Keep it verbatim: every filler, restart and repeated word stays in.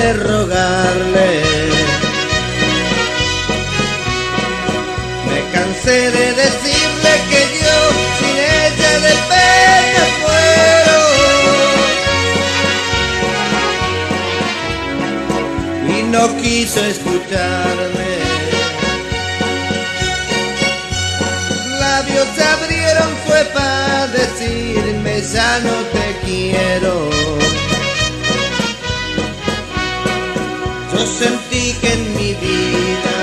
de rogarle. Me cansé de decirle que yo sin ella de pena muero, y no quiso escucharme. Labios se abrieron fue para decirme ya no te quiero. Yo sentí que en mi vida